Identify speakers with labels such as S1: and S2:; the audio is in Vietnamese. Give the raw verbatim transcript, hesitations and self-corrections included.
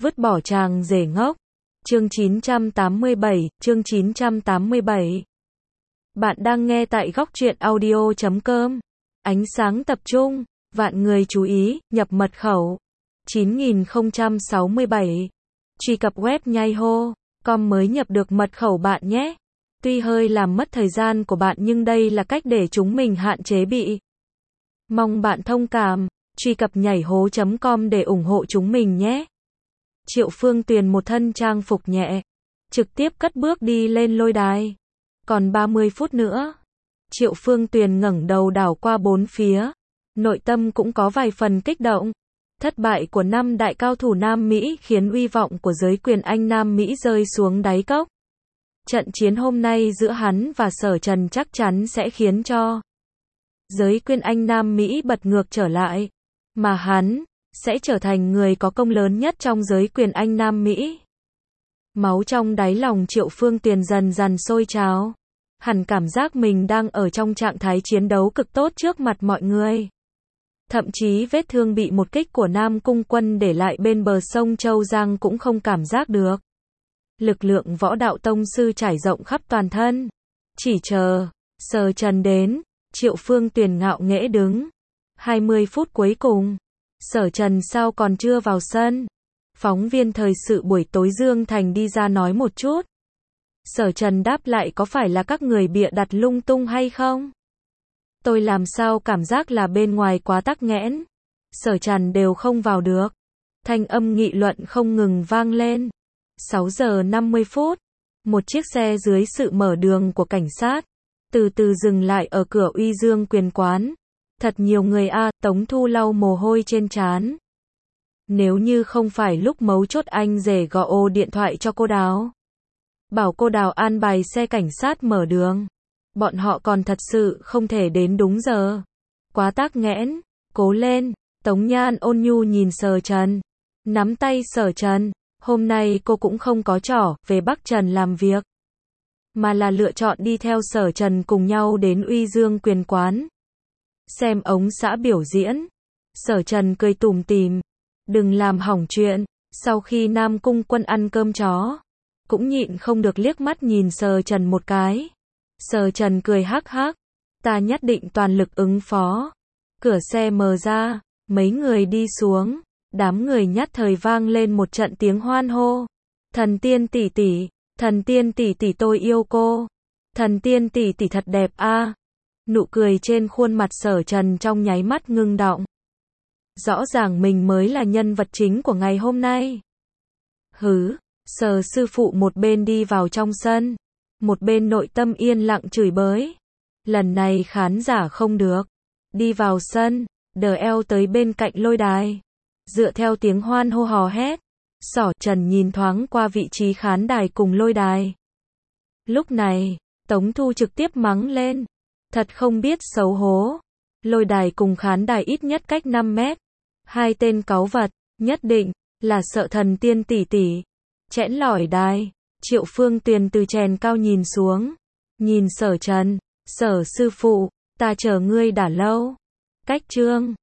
S1: Vứt bỏ chàng rể ngốc. Chương chín trăm tám mươi bảy, chương chín trăm tám mươi bảy. Bạn đang nghe tại góc truyện audio chấm com. Ánh sáng tập trung, vạn người chú ý, nhập mật khẩu. chín nghìn không trăm sáu mươi bảy. Truy cập web nhai hô chấm com mới nhập được mật khẩu bạn nhé. Tuy hơi làm mất thời gian của bạn nhưng đây là cách để chúng mình hạn chế bị. Mong bạn thông cảm, truy cập nhảy hố chấm com để ủng hộ chúng mình nhé. Triệu Phương Tuyền một thân trang phục nhẹ, trực tiếp cất bước đi lên lôi đài. Còn ba mươi phút nữa. Triệu Phương Tuyền ngẩng đầu đảo qua bốn phía, nội tâm cũng có vài phần kích động. Thất bại của năm đại cao thủ Nam Mỹ khiến uy vọng của giới quyền Anh Nam Mỹ rơi xuống đáy cốc. Trận chiến hôm nay giữa hắn và Sở Trần chắc chắn sẽ khiến cho giới quyền Anh Nam Mỹ bật ngược trở lại, mà hắn sẽ trở thành người có công lớn nhất trong giới quyền Anh Nam Mỹ. Máu trong đáy lòng Triệu Phương Tuyền dần dần sôi trào. Hẳn cảm giác mình đang ở trong trạng thái chiến đấu cực tốt trước mặt mọi người. Thậm chí vết thương bị một kích của Nam Cung Quân để lại bên bờ sông Châu Giang cũng không cảm giác được. Lực lượng võ đạo tông sư trải rộng khắp toàn thân. Chỉ chờ Sở Trần đến, Triệu Phương Tuyền ngạo nghễ đứng. hai mươi phút cuối cùng, Sở Trần sao còn chưa vào sân? Phóng viên thời sự buổi tối Dương Thành đi ra nói một chút. Sở Trần đáp lại, có phải là các người bịa đặt lung tung hay không? Tôi làm sao cảm giác là bên ngoài quá tắc nghẽn. Sở Trần đều không vào được. Thanh âm nghị luận không ngừng vang lên. sáu giờ năm mươi phút. Một chiếc xe dưới sự mở đường của cảnh sát từ từ dừng lại ở cửa Uy Dương quyền quán. Thật nhiều người a, à, Tống Thu lau mồ hôi trên trán. Nếu như không phải lúc mấu chốt anh rể gọi ô điện thoại cho cô Đào, bảo cô Đào an bài xe cảnh sát mở đường, bọn họ còn thật sự không thể đến đúng giờ. Quá tắc nghẽn, cố lên. Tống Nhan ôn nhu nhìn Sở Trần, nắm tay Sở Trần. Hôm nay cô cũng không có trỏ về Bắc Trần làm việc, mà là lựa chọn đi theo Sở Trần cùng nhau đến Uy Dương quyền quán, xem ống xã biểu diễn. Sở Trần cười tủm tỉm, đừng làm hỏng chuyện. Sau khi Nam Cung Quân ăn cơm chó, cũng nhịn không được liếc mắt nhìn Sở Trần một cái. Sở Trần cười hắc hắc, ta nhất định toàn lực ứng phó. Cửa xe mở ra, mấy người đi xuống, đám người nhất thời vang lên một trận tiếng hoan hô. Thần tiên tỷ tỷ, thần tiên tỷ tỷ tôi yêu cô. Thần tiên tỷ tỷ thật đẹp a. À. Nụ cười trên khuôn mặt Sở Trần trong nháy mắt ngưng đọng. Rõ ràng mình mới là nhân vật chính của ngày hôm nay. Hứ, Sở sư phụ một bên đi vào trong sân, một bên nội tâm yên lặng chửi bới. Lần này khán giả không được. Đi vào sân, đờ eo tới bên cạnh lôi đài. Dựa theo tiếng hoan hô hò hét, Sở Trần nhìn thoáng qua vị trí khán đài cùng lôi đài. Lúc này, Tống Thu trực tiếp mắng lên. Thật không biết xấu hố. Lôi đài cùng khán đài ít nhất cách năm mét. Hai tên cáu vật, nhất định là sợ thần tiên tỷ tỷ. Chẽn lỏi đài, Triệu Phương Tuyền từ chèn cao nhìn xuống. Nhìn Sở Trần, Sở sư phụ, ta chờ ngươi đã lâu. Cách trương,